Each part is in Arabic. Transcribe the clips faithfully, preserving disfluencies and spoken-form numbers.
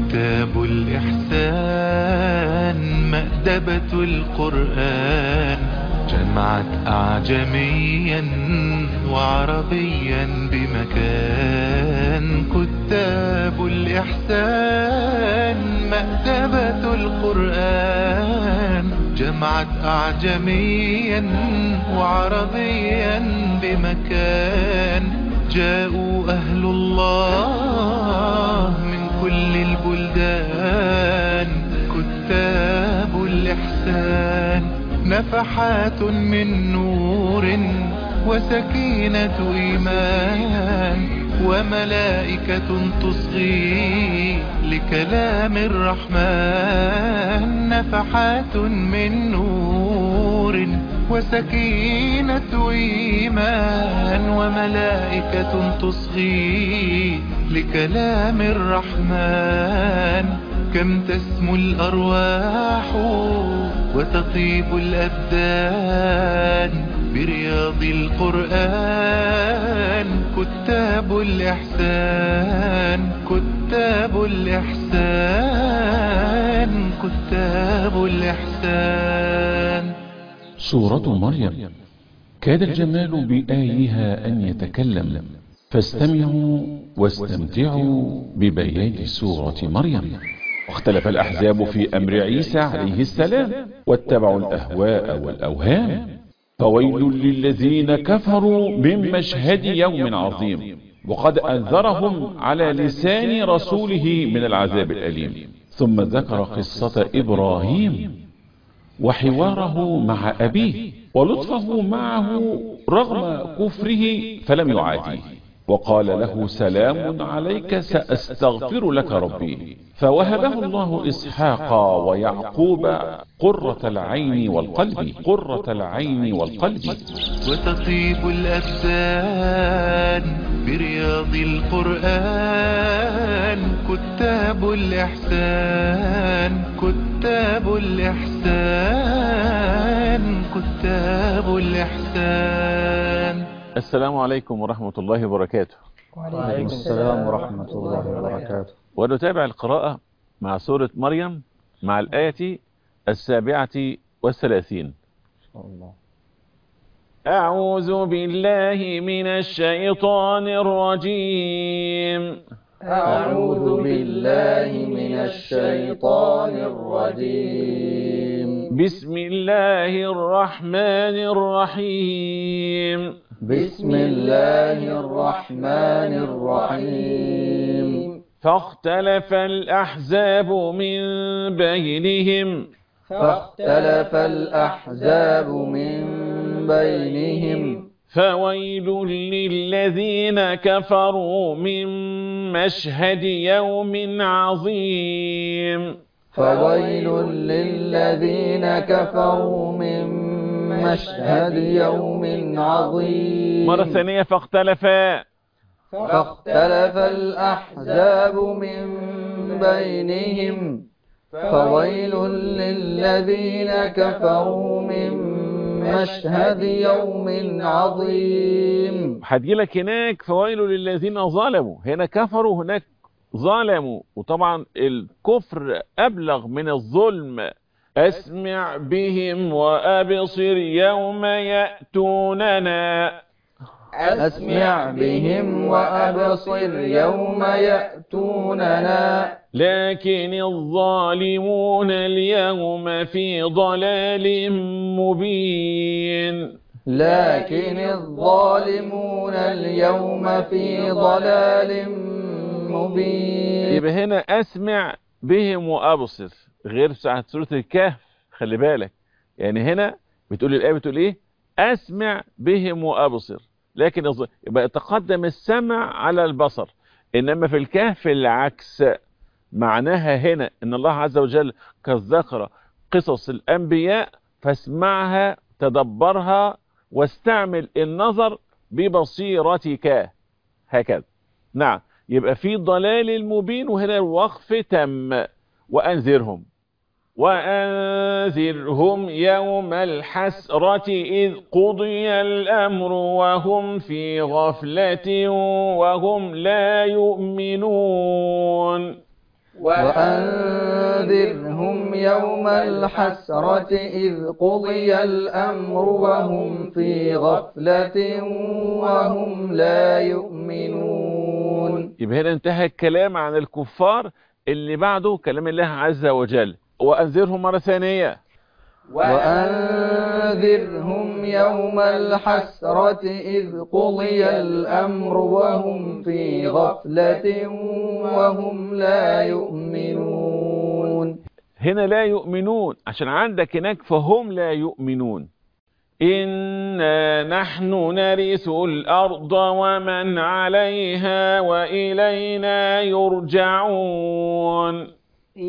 كتاب الإحسان مأدبة القرآن، جمعت أعجميا وعربيا بمكان. كتاب الإحسان مأدبة القرآن، جمعت أعجميا وعربيا بمكان. جاءوا أهل الله من كل البلدان، كتاب الإحسان نفحات من نور وسكينة إيمان، وملائكة تصغي لكلام الرحمن. نفحات من نور وسكينة إيمان، وملائكة تصغي لكلام الرحمن. كم تسمو الأرواح وتطيب الأبدان برياض القرآن. كتاب الإحسان، كتاب الإحسان، كتاب الإحسان. سورة مريم كاد الجمال بآيها أن يتكلم، فاستمعوا واستمتعوا ببيان سورة مريم. واختلف الأحزاب في أمر عيسى عليه السلام، واتبعوا الأهواء والأوهام. فويل للذين كفروا من مشهد يوم عظيم، وقد أنذرهم على لسان رسوله من العذاب الأليم. ثم ذكر قصة إبراهيم وحواره مع أبيه ولطفه معه رغم كفره فلم يعاديه، وقال له سلام عليك سأستغفر لك ربي. فوهبه الله إسحاق ويعقوب قرة العين والقلب، قرة العين والقلب. وتطيب الأبدان برياض القرآن. كتاب الإحسان، كتاب الإحسان، كتاب الإحسان. السلام عليكم ورحمة الله وبركاته. وعليكم السلام ورحمة الله وبركاته. ونتابع القراءة مع سورة مريم مع الآية السابعة والثلاثين. الله. أعوذ بالله من الشيطان الرجيم. أعوذ بالله من الشيطان الرجيم. بسم الله الرحمن الرحيم. بسم الله الرحمن الرحيم. فاختلف الأحزاب من بينهم فاختلف الأحزاب من بينهم فويل للذين كفروا من مشهد يوم عظيم. فويل للذين كفروا من مشهد يوم عظيم. مرة ثانية. فاختلف فاختلف الأحزاب من بينهم فويل للذين كفروا من مشهد يوم عظيم. هتجيلك هناك فويل للذين ظلموا، هنا كفروا هناك ظلموا، وطبعا الكفر أبلغ من الظلم. أسمع بهم وأبصر يوم يأتوننا. أسمع بهم وأبصر يوم يأتوننا. لكن الظالمون اليوم في ضلال مبين. لكن الظالمون اليوم في ضلال مبين. يبقى هنا أسمع بهم وأبصر غير ساعة سورة الكهف، خلي بالك. يعني هنا بتقول الآية بتقول إيه؟ أسمع بهم وأبصر، لكن يبقى تقدم السمع على البصر. إنما في الكهف العكس، معناها هنا إن الله عز وجل قد ذكر قصص الأنبياء فاسمعها تدبرها واستعمل النظر ببصيرتك، هكذا. نعم، يبقى في ضلال المبين، وهنا الوقف تم. وأنذرهم وأنذرهم يوم الحسرة إذ قضي الأمر وهم في غفلة وهم لا يؤمنون. وأنذرهم يوم الحسرة إذ قضي الأمر وهم في غفلة وهم لا يؤمنون. يبقى هنا انتهى الكلام عن الكفار، اللي بعده كلام الله عز وجل. وأنذرهم مرة ثانية، وأنذرهم يوم الحسرة إذ قضي الأمر وهم في غفلة وهم لا يؤمنون. هنا لا يؤمنون عشان عندك هناك فهم لا يؤمنون. إنا نحن نرث الأرض ومن عليها وإلينا يرجعون.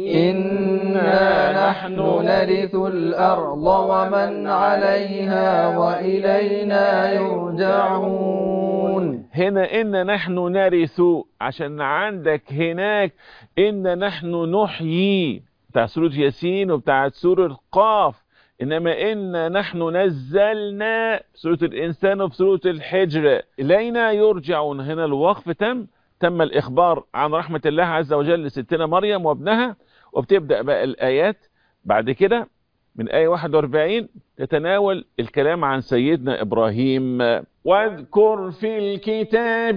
إنا نحن نرث الأرض ومن عليها وإلينا يرجعون. هنا إن نحن نرث عشان عندك هناك إن نحن نحيي بتاع سورة ياسين وبتاع سورة قاف، إنما إن نحن نزلنا سورة الإنسان وفي سورة الحجر. إلينا يرجعون، هنا الوقف تم تم الإخبار عن رحمة الله عز وجل لستنا مريم وابنها، وبتبدأ بقى الآيات بعد كده من آية واحد وأربعين تتناول الكلام عن سيدنا إبراهيم. واذكر في الكتاب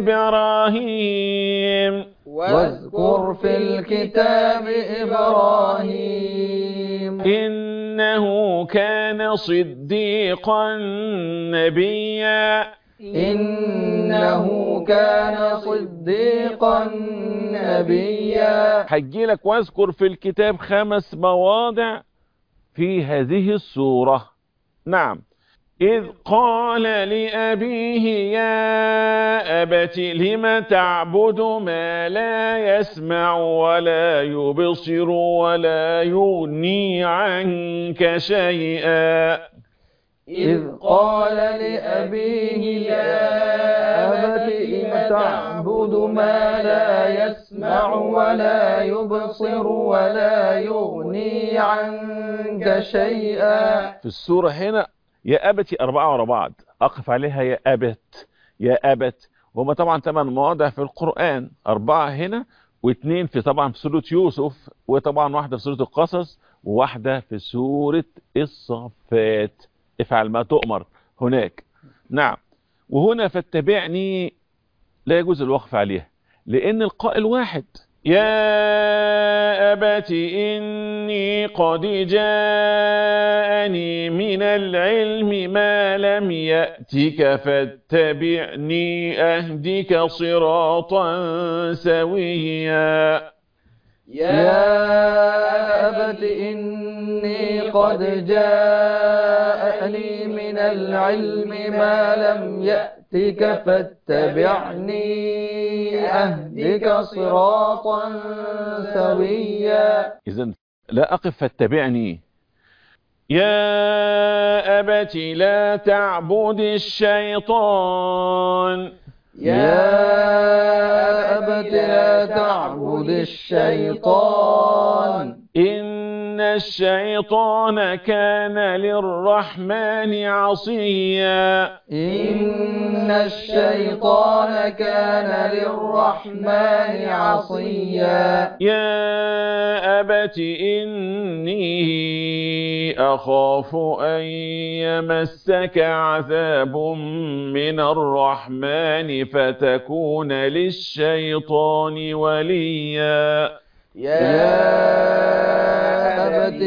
إبراهيم واذكر في الكتاب إبراهيم إنه كان صديقا نبيا. إنه كان صديقا نبيا. هجي لك واذكر في الكتاب خمس مواضع في هذه السورة. نعم. إذ قال لأبيه يا أبت لم تعبد ما لا يسمع ولا يبصر ولا يغني عنك شيئا. إذ قال لأبيه يا أبت لم تعبد ما لا يسمع ولا يبصر ولا يغني عنك شيئا. في السورة هنا يا أبتي أربعة ورا بعض، أقف عليها يا أبت يا أبت، وهم طبعا ثمان مواضع في القرآن، أربعة هنا واثنين في طبعا في سورة يوسف، وطبعا واحدة في سورة القصص وواحدة في سورة الصفات. افعل ما تؤمر هناك. نعم. وهنا فاتبعني لا يجوز الوقف عليها لأن القائل واحد. يا أبت إني قد جاءني من العلم ما لم يأتك فاتبعني أهدك صراطا سويا. يا أبت إني قد جاءني من العلم ما لم يأتك فاتبعني أهدك صراطا سويا. إذن لا أقف فاتبعني. يا أبت لا تعبد الشيطان. يا أبت لا تعبد الشيطان. إن الشيطان كان للرحمن عصيا. إن الشيطان كان للرحمن عصيا. يا أبت إني أخاف أن يمسك عذاب من الرحمن فتكون للشيطان وليا. يا أبت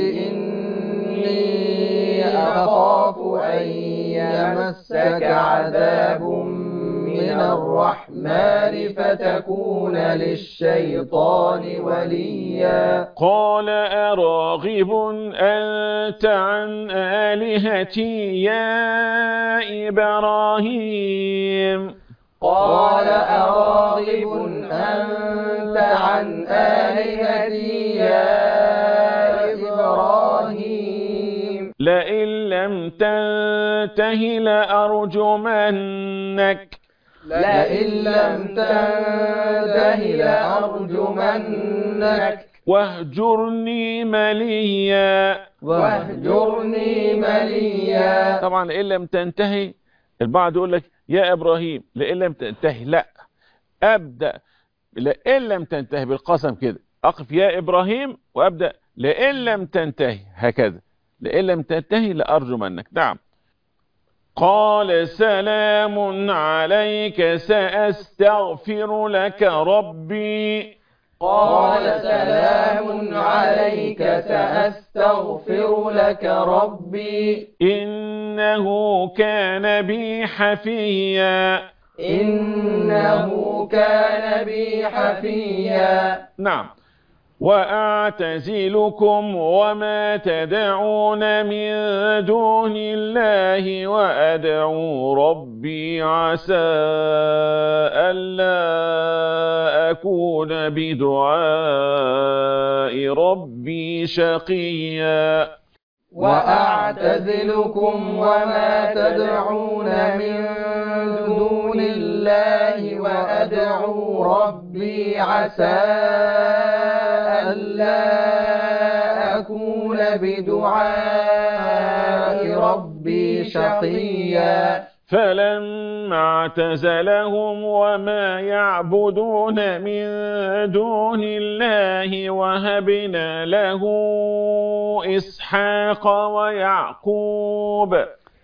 إني أخاف أن يمسك عذاب من الرحمن فتكون للشيطان وليا. قال أراغب أنت عن آلهتي يا إبراهيم. قال أراغب أنت عن آلهتي يا إبراهيم. لئن لم تنته لأرجمنك. لئن لم تنته لأرجمنك. واهجرني مليا. واهجرني مليا. طبعا لئن لم تنتهي البعض يقول لك يا إبراهيم لئن لم تنتهي، لا، أبدأ لئن لم تنتهي بالقسم كده أقف يا إبراهيم وأبدأ لئن لم تنتهي، هكذا لئن لم تنتهي لأرجمنك. نعم. قال سلام عليك سأستغفر لك ربي. قال سلام عليك سأستغفر لك ربي. إنه كان بي حفيا. إنه كان بي حفيا. نعم. وأعتزلكم وما تدعون من دون الله وأدعو ربي عسى ألا أكون بدعاء ربي شقيا. وأعتزلكم وما تدعون من دون الله وأدعو ربي عسى ألا أكون بدعاء ربي شقيا. فلما اعتزلهم وما يعبدون من دون الله وهبنا له إسحاق ويعقوب.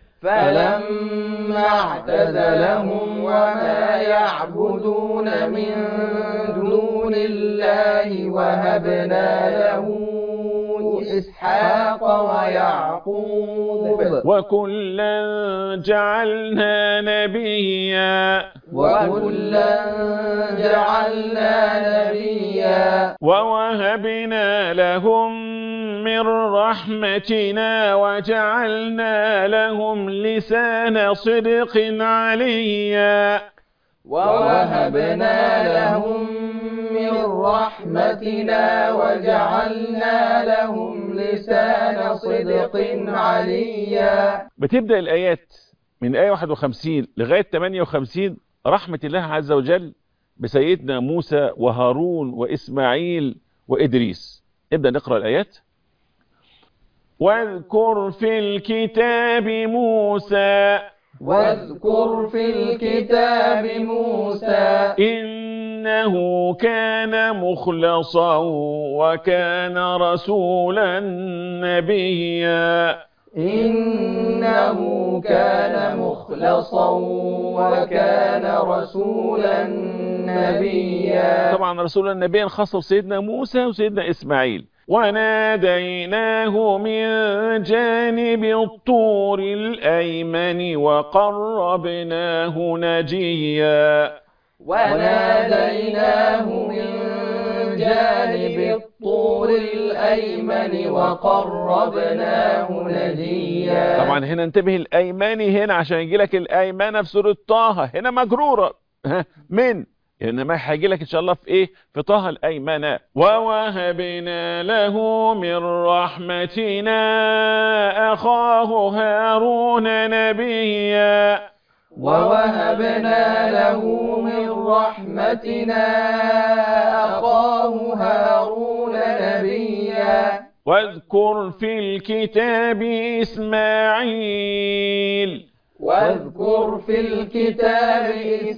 فلما اعتزلهم وما يعبدون من دون الله وهبنا له إسحاق ويعقوب. وكلا جعلنا نبيا. وكلا جعلنا نبيا. ووهبنا لهم من رحمتنا وجعلنا لهم لسان صدق عليا. ووهبنا لهم من رحمتنا وجعلنا لهم لسان صدق عليا. بتبدأ الآيات من آية واحد وخمسين لغاية ثمانية وخمسين رحمة الله عز وجل بسيدنا موسى وهارون وإسماعيل وإدريس. نبدأ نقرأ الآيات. واذكر في الكتاب موسى. واذكر في الكتاب موسى. إنه كان مخلصا وكان رسولا نبيا. إنه كان مخلصا وكان رسولا نبيا. طبعا رسولا نبيا خاصة سيدنا موسى وسيدنا إسماعيل. وناديناه من جانب الطور الأيمن وقربناه نجيا. وناديناه من جانب الطور الأيمن وقربناه نجيا. طبعا هنا انتبه الأيمن هنا عشان يجي لك الأيمن في سورة طه هنا مجرورة من، إنما هيجي لك إن شاء الله في إيه؟ في طه الأيمن. ووهبنا له من رحمتنا أخاه هارون نبيا. ووهبنا له من رحمتنا أخاه هارون نبيا. واذكر في الكتاب إسماعيل. واذكر في الكتاب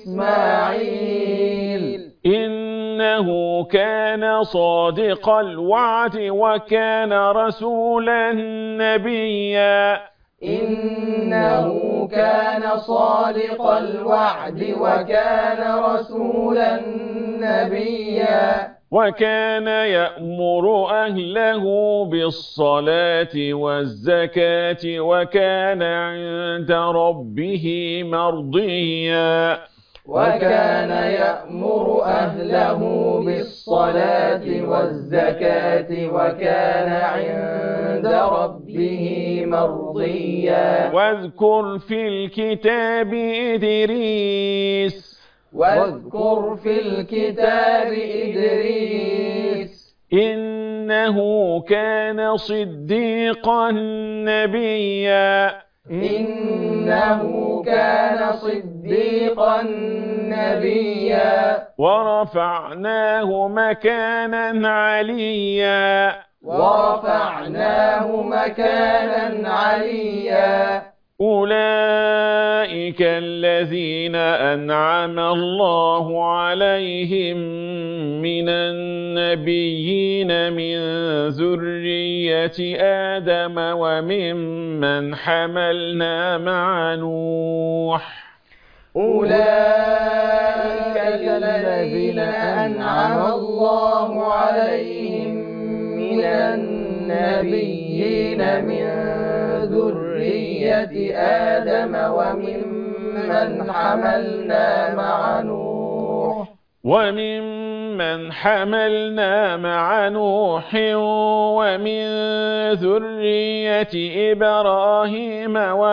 إسماعيل. إنه كان صادق الوعد وكان رسولا نبيا. إنه كان صادق الوعد وكان رسولا نبيا. وكان يأمر أهله بالصلاة والزكاة وكان عند ربه مرضيا. وكان يأمر أهله بالصلاة والزكاة وكان عند ربه مرضيا. واذكر في الكتاب إدريس. واذكر في الكتاب إدريس. إنه كان صديقا نبيا. إنه كان صديقا نبيا. ورفعناه مكانا عليا. ورفعناه مكانا عليا. أولئك الذين أنعم الله عليهم من النبيين من ذرية آدم وممن حملنا مع نوح أولئك الذين أنعم الله عليهم من النبيين من ذرية آدم وممن حملنا مع نوح وممن حملنا مع نوح ومن ذرية إبراهيم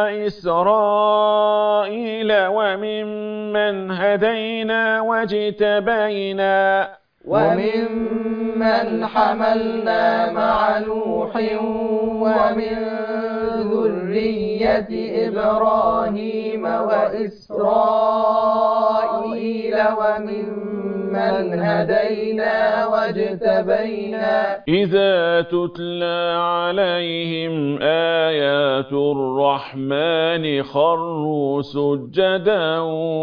وإسرائيل وممن هدينا واجتبينا وممن حملنا مع نوح ومن ذرية إبراهيم وإسرائيل وممن هدينا واجتبينا إذا تتلى عليهم آيات الرحمن خروا سجدا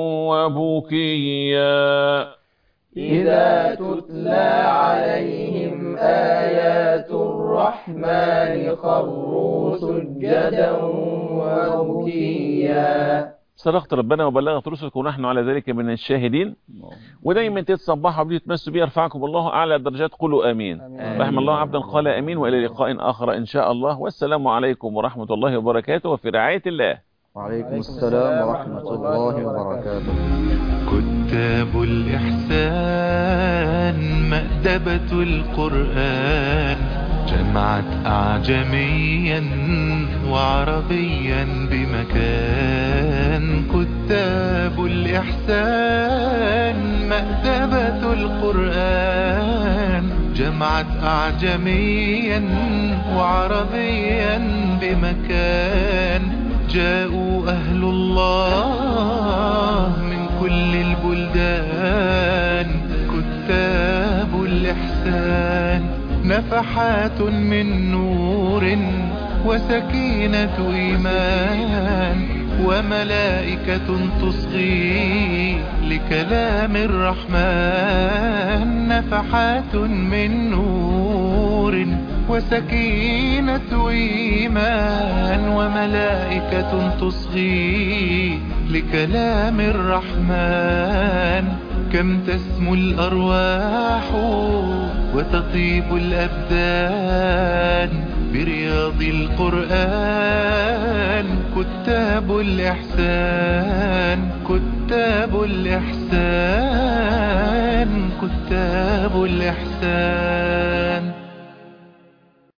وبكيا إذا تتلى عليهم آيات الرحمن خروا سجدا وبكيا. صدقت ربنا وبلغت رسلك ونحن على ذلك من الشاهدين. ودايما تتصبحوا وبتتمسوا بي يرفعكم الله أعلى الدرجات. قولوا آمين. رحم الله عبدا قال آمين. وإلى لقاء آخر إن شاء الله، والسلام عليكم ورحمة الله وبركاته، وفي رعاية الله. وعليكم السلام ورحمة الله وبركاته. كتاب الإحسان مأدبة القرآن جمعت أعجميا وعربيا بمكان. كتاب الإحسان مأدبة القرآن جمعت أعجميا وعربيا بمكان. جاءوا أهل الله من كل البلدان. كتاب الإحسان نفحات من نور وسكينة إيمان وملائكة تصغي لكلام الرحمن. نفحات من نور وسكينة إيمان وملائكة تصغي لكلام الرحمن. كم تسمو الأرواح وتطيب الأبدان برياض القرآن. كتاب الإحسان كتاب الإحسان كتاب الإحسان.